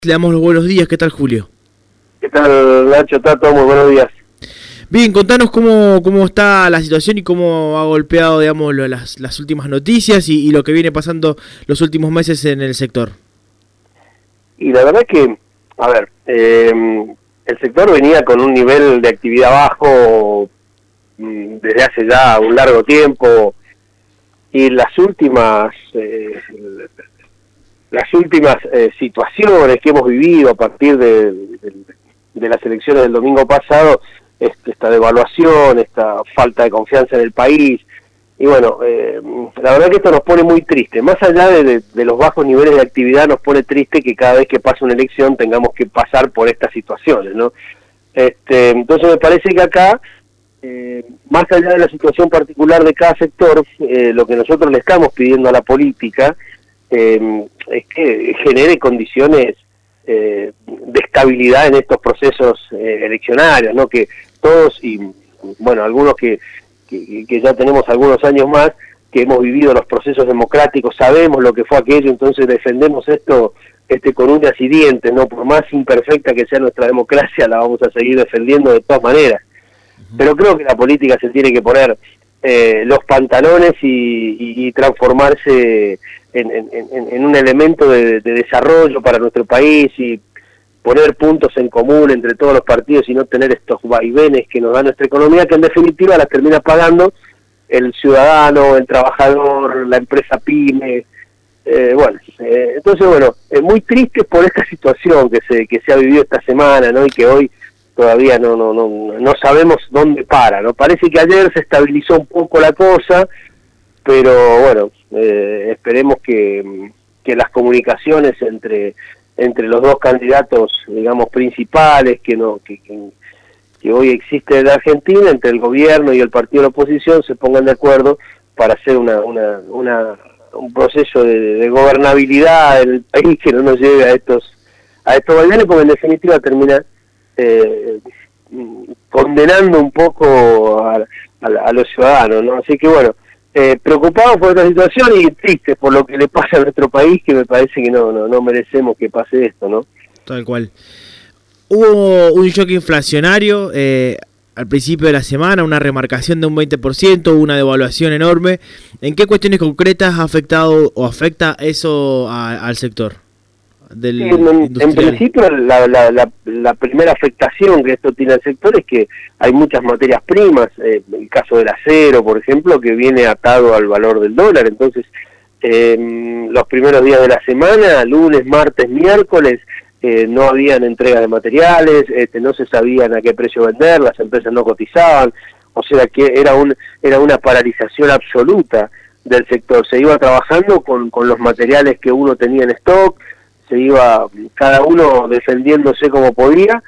Le damos los buenos días. ¿Qué tal, Julio? ¿Qué tal, Nacho? Tato, muy buenos días. Bien, contanos cómo está la situación y cómo ha golpeado, digamos, las últimas noticias y lo que viene pasando los últimos meses en el sector. Y la verdad que, a ver, el sector venía con un nivel de actividad bajo desde hace ya un largo tiempo, y las últimas situaciones que hemos vivido a partir de las elecciones del domingo pasado, esta devaluación, esta falta de confianza en el país, y bueno, la verdad que esto nos pone muy triste. Más allá de los bajos niveles de actividad, nos pone triste que cada vez que pasa una elección tengamos que pasar por estas situaciones, ¿no? Entonces me parece que acá, más allá de la situación particular de cada sector, lo que nosotros le estamos pidiendo a la política es que genere condiciones de estabilidad en estos procesos eleccionarios, ¿no? Que todos, y bueno, algunos que ya tenemos algunos años más, que hemos vivido los procesos democráticos, sabemos lo que fue aquello, entonces defendemos esto con uñas y dientes, ¿no? Por más imperfecta que sea nuestra democracia, la vamos a seguir defendiendo de todas maneras. Pero creo que la política se tiene que poner los pantalones y transformarse en un elemento de desarrollo para nuestro país, y poner puntos en común entre todos los partidos y no tener estos vaivenes que nos da nuestra economía, que en definitiva las termina pagando el ciudadano, el trabajador, la empresa pyme. Entonces, muy triste por esta situación que se ha vivido esta semana, ¿no? Y que hoy todavía no sabemos dónde para, ¿no? Parece que ayer se estabilizó un poco la cosa, pero bueno, esperemos que las comunicaciones entre los dos candidatos, digamos, principales que hoy existe en la Argentina, entre el gobierno y el partido de la oposición, se pongan de acuerdo para hacer un proceso de gobernabilidad en el país que no nos lleve a estos vaivenes, porque en definitiva termina condenando un poco a los ciudadanos, ¿no? Así que bueno, preocupados por esta situación y tristes por lo que le pasa a nuestro país, que me parece que no merecemos que pase esto, ¿no? Tal cual. Hubo un shock inflacionario al principio de la semana, una remarcación de un 20%, una devaluación enorme. ¿En qué cuestiones concretas ha afectado o afecta eso al sector? Sí, en principio la primera afectación que esto tiene al sector es que hay muchas materias primas, el caso del acero, por ejemplo, que viene atado al valor del dólar. Entonces, los primeros días de la semana, lunes, martes, miércoles, no habían entregas de materiales, no se sabían a qué precio vender, las empresas no cotizaban, o sea que era una paralización absoluta del sector. Se iba trabajando con los materiales que uno tenía en stock, se iba cada uno defendiéndose como podía,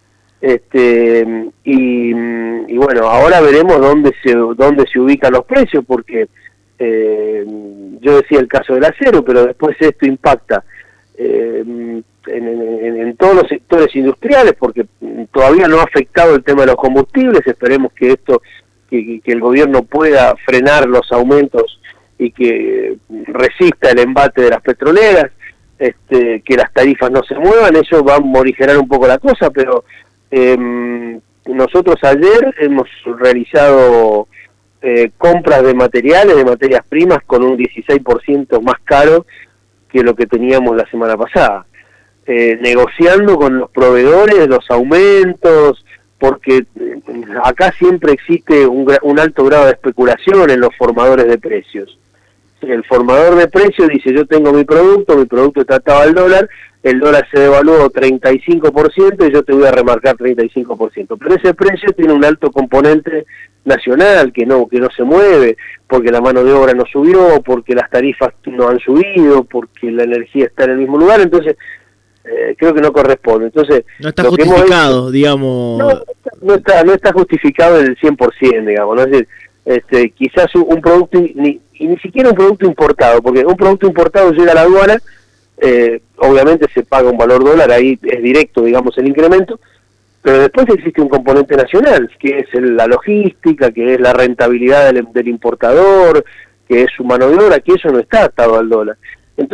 y bueno, ahora veremos dónde se ubican los precios, porque yo decía el caso del acero, pero después esto impacta en todos los sectores industriales, porque todavía no ha afectado el tema de los combustibles. Esperemos que el gobierno pueda frenar los aumentos y que resista el embate de las petroleras, que las tarifas no se muevan. Eso va a morigerar un poco la cosa, pero nosotros ayer hemos realizado compras de materias primas con un 16% más caro que lo que teníamos la semana pasada, negociando con los proveedores los aumentos, porque acá siempre existe un alto grado de especulación en los formadores de precios. El formador de precios dice: yo tengo mi producto está atado al dólar, el dólar se devaluó 35% y yo te voy a remarcar 35%, pero ese precio tiene un alto componente nacional que no se mueve, porque la mano de obra no subió, porque las tarifas no han subido, porque la energía está en el mismo lugar. Entonces creo que no corresponde. Entonces no está justificado, digamos. No está justificado en el 100%, digamos, ¿no? Es decir, quizás un producto, ni siquiera un producto importado, porque un producto importado llega a la aduana, obviamente se paga un valor dólar, ahí es directo, digamos, el incremento, pero después existe un componente nacional, que es la logística, que es la rentabilidad del importador, que es su mano de obra, que eso no está atado al dólar. Entonces,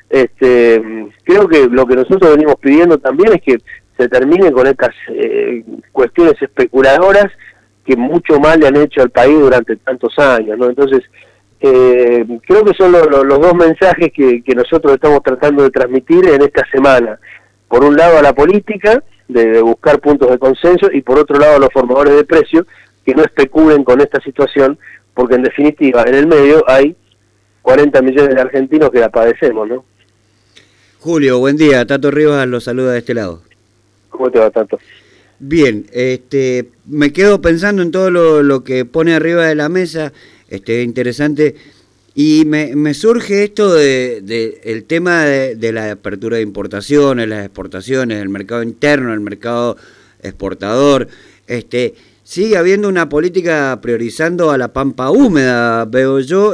Creo que lo que nosotros venimos pidiendo también es que se termine con estas cuestiones especuladoras que mucho mal le han hecho al país durante tantos años, ¿no? Entonces, creo que son los dos mensajes que nosotros estamos tratando de transmitir en esta semana. Por un lado a la política, de buscar puntos de consenso, y por otro lado a los formadores de precios, que no especulen con esta situación, porque en definitiva en el medio hay 40 millones de argentinos que la padecemos, ¿no? Julio, buen día. Tato Rivas los saluda de este lado. ¿Cómo te va, Tato? Bien, me quedo pensando en todo lo que pone arriba de la mesa, interesante, y me surge esto de el tema de la apertura de importaciones, las exportaciones, el mercado interno, el mercado exportador. Sigue habiendo una política priorizando a la pampa húmeda, veo yo,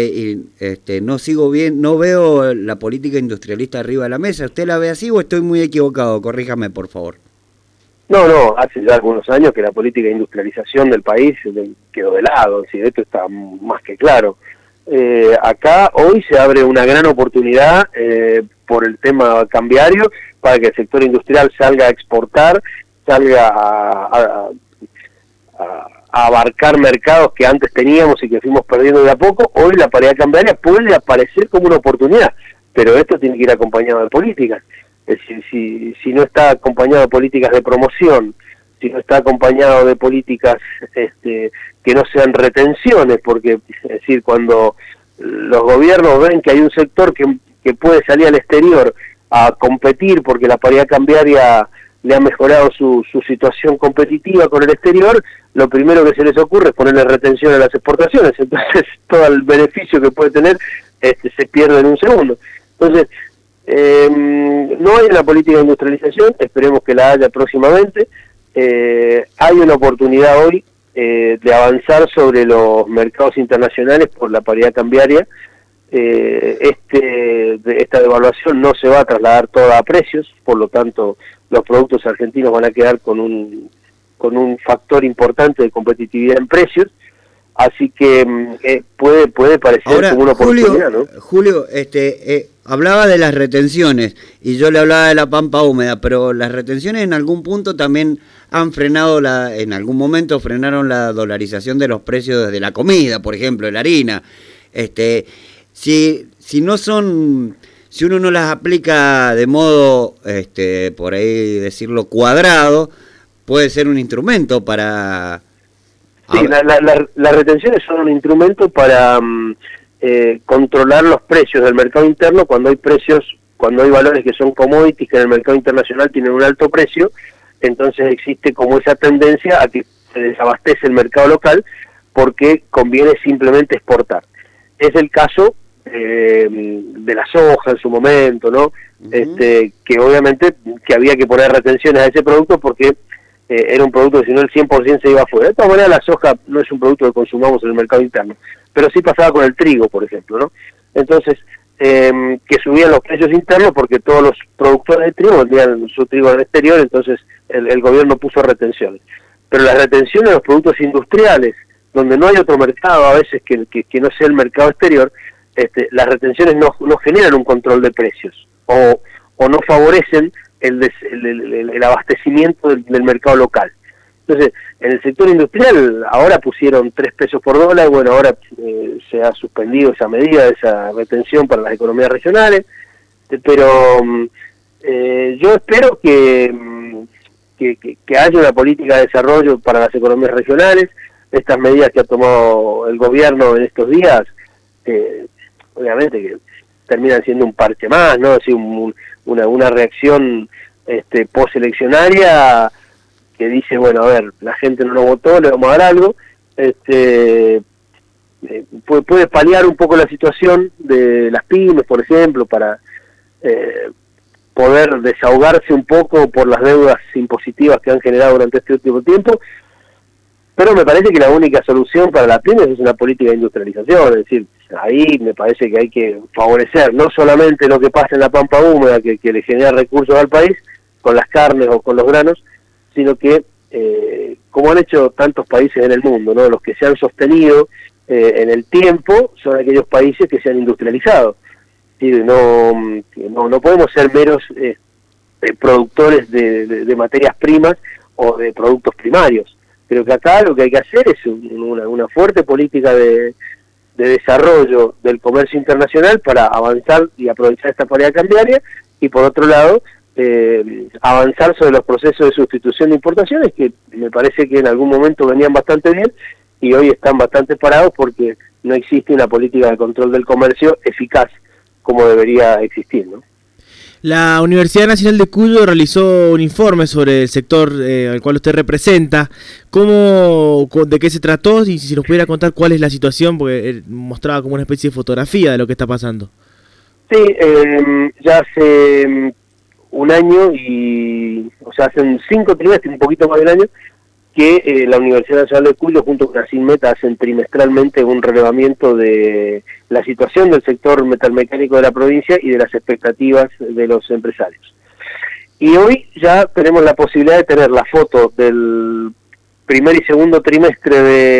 no veo la política industrialista arriba de la mesa. ¿Usted la ve así o estoy muy equivocado? Corríjame, por favor. No, hace ya algunos años que la política de industrialización del país quedó de lado, es decir, esto está más que claro. Acá hoy se abre una gran oportunidad por el tema cambiario para que el sector industrial salga a exportar, salga a abarcar mercados que antes teníamos y que fuimos perdiendo de a poco. Hoy la paridad cambiaria puede aparecer como una oportunidad, pero esto tiene que ir acompañado de políticas. Es decir, si no está acompañado de políticas de promoción, si no está acompañado de políticas que no sean retenciones, porque es decir, cuando los gobiernos ven que hay un sector que puede salir al exterior a competir porque la paridad cambiaria le ha mejorado su situación competitiva con el exterior, lo primero que se les ocurre es ponerle retención a las exportaciones, entonces todo el beneficio que puede tener se pierde en un segundo. Entonces, no hay una política de industrialización, esperemos que la haya próximamente. Hay una oportunidad hoy de avanzar sobre los mercados internacionales por la paridad cambiaria. Esta devaluación no se va a trasladar toda a precios, por lo tanto los productos argentinos van a quedar con un factor importante de competitividad en precios, así que puede parecer ahora, como una oportunidad, ¿no? Julio, hablaba de las retenciones y yo le hablaba de la pampa húmeda, pero las retenciones en algún punto también han frenado en algún momento frenaron la dolarización de los precios de la comida, por ejemplo, de la harina. Si uno no las aplica de modo, por ahí decirlo, cuadrado, puede ser un instrumento para... Sí, las retenciones son un instrumento para controlar los precios del mercado interno cuando hay valores que son commodities que en el mercado internacional tienen un alto precio, entonces existe como esa tendencia a que se desabastece el mercado local porque conviene simplemente exportar. Es el caso de la soja en su momento, ¿no? Que obviamente que había que poner retenciones a ese producto porque era un producto que si no el 100% se iba afuera. De todas maneras la soja no es un producto que consumamos en el mercado interno, pero sí pasaba con el trigo, por ejemplo, ¿no? Entonces, que subían los precios internos porque todos los productores de trigo vendían su trigo al exterior, entonces el gobierno puso retenciones. Pero las retenciones de los productos industriales, donde no hay otro mercado a veces que no sea el mercado exterior, las retenciones no generan un control de precios o no favorecen el abastecimiento del mercado local. Entonces, en el sector industrial ahora pusieron 3 pesos por dólar, bueno, ahora se ha suspendido esa medida, esa retención para las economías regionales, pero yo espero que haya una política de desarrollo para las economías regionales. Estas medidas que ha tomado el gobierno en estos días, obviamente que terminan siendo un parche más, ¿no? Así una reacción posteleccionaria que dice, bueno, a ver, la gente no nos votó, le vamos a dar algo, puede paliar un poco la situación de las pymes, por ejemplo, para poder desahogarse un poco por las deudas impositivas que han generado durante este último tiempo, pero me parece que la única solución para las pymes es una política de industrialización, es decir, ahí me parece que hay que favorecer no solamente lo que pasa en la pampa húmeda, que le genera recursos al país, con las carnes o con los granos, sino que, como han hecho tantos países en el mundo, ¿no? Los que se han sostenido en el tiempo son aquellos países que se han industrializado. decir, no podemos ser meros productores de materias primas o de productos primarios. Creo que acá lo que hay que hacer es una fuerte política de desarrollo del comercio internacional para avanzar y aprovechar esta paridad cambiaria, y por otro lado avanzar sobre los procesos de sustitución de importaciones, que me parece que en algún momento venían bastante bien y hoy están bastante parados porque no existe una política de control del comercio eficaz como debería existir, ¿no? La Universidad Nacional de Cuyo realizó un informe sobre el sector al cual usted representa. ¿De qué se trató? Y si nos pudiera contar cuál es la situación, porque mostraba como una especie de fotografía de lo que está pasando. Sí, ya hace un año, o sea, hace 5 trimestres, un poquito más de un año, que la Universidad Nacional de Cuyo junto con Asinmeta hacen trimestralmente un relevamiento de la situación del sector metalmecánico de la provincia y de las expectativas de los empresarios. Y hoy ya tenemos la posibilidad de tener la foto del primer y segundo trimestre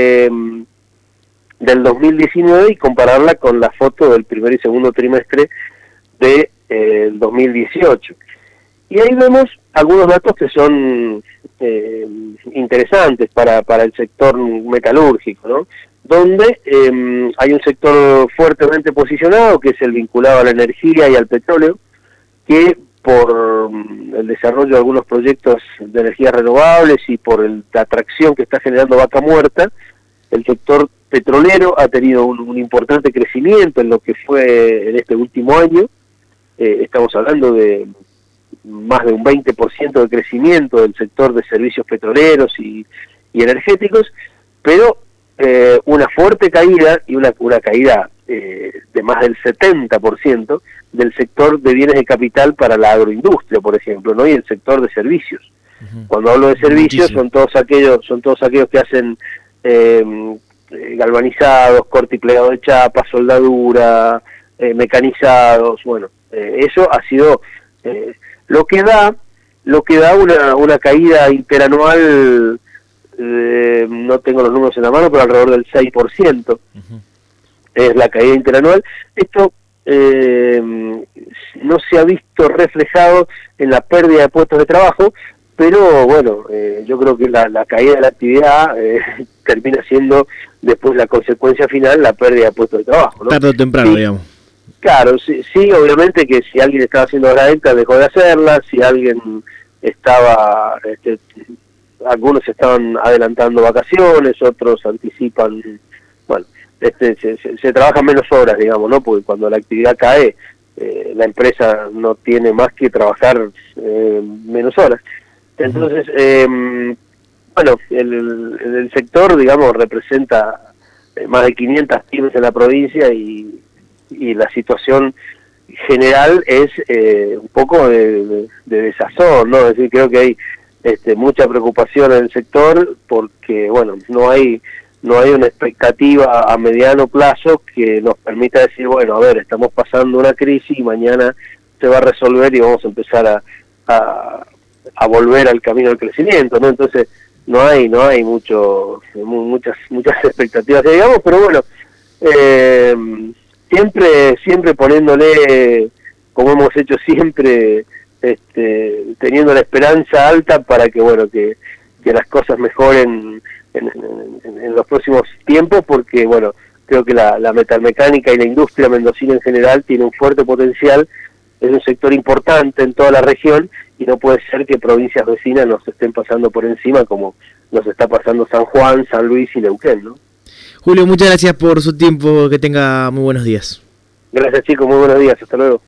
del 2019 y compararla con la foto del primer y segundo trimestre del 2018. Y ahí vemos algunos datos que son interesantes para el sector metalúrgico, ¿no? Donde hay un sector fuertemente posicionado, que es el vinculado a la energía y al petróleo, que por el desarrollo de algunos proyectos de energías renovables y por la atracción que está generando Vaca Muerta, el sector petrolero ha tenido un importante crecimiento en lo que fue en este último año. Estamos hablando de más de un 20% de crecimiento del sector de servicios petroleros y energéticos, pero una fuerte caída y una caída de más del 70% del sector de bienes de capital para la agroindustria, por ejemplo, ¿no? Y el sector de servicios. Cuando hablo de servicios son todos aquellos que hacen galvanizados, corte y plegado de chapa, soldadura, mecanizados. Bueno, eso ha sido lo que da una caída interanual, no tengo los números en la mano, pero alrededor del 6%. Es la caída interanual. Esto no se ha visto reflejado en la pérdida de puestos de trabajo, pero bueno, yo creo que la caída de la actividad termina siendo después la consecuencia final, la pérdida de puestos de trabajo, ¿no? Tarde o temprano, sí, digamos. Claro, sí, obviamente que si alguien estaba haciendo horas extras dejó de hacerlas, si alguien estaba, algunos estaban adelantando vacaciones, otros anticipan, bueno, se trabajan menos horas, digamos, ¿no? Porque cuando la actividad cae, la empresa no tiene más que trabajar menos horas. Entonces, bueno, el sector, digamos, representa más de 500 pymes en la provincia y la situación general es un poco de desazón, ¿no? Es decir, creo que hay mucha preocupación en el sector porque, bueno, no hay una expectativa a mediano plazo que nos permita decir, bueno, a ver, estamos pasando una crisis y mañana se va a resolver y vamos a empezar a volver al camino del crecimiento, ¿no? Entonces no hay muchas expectativas, digamos, pero bueno, siempre poniéndole, como hemos hecho siempre, teniendo la esperanza alta para que, bueno, que las cosas mejoren en los próximos tiempos, porque, bueno, creo que la metalmecánica y la industria mendocina en general tiene un fuerte potencial, es un sector importante en toda la región y no puede ser que provincias vecinas nos estén pasando por encima como nos está pasando San Juan, San Luis y Neuquén, ¿no? Julio, muchas gracias por su tiempo, que tenga muy buenos días. Gracias, chicos, muy buenos días, hasta luego.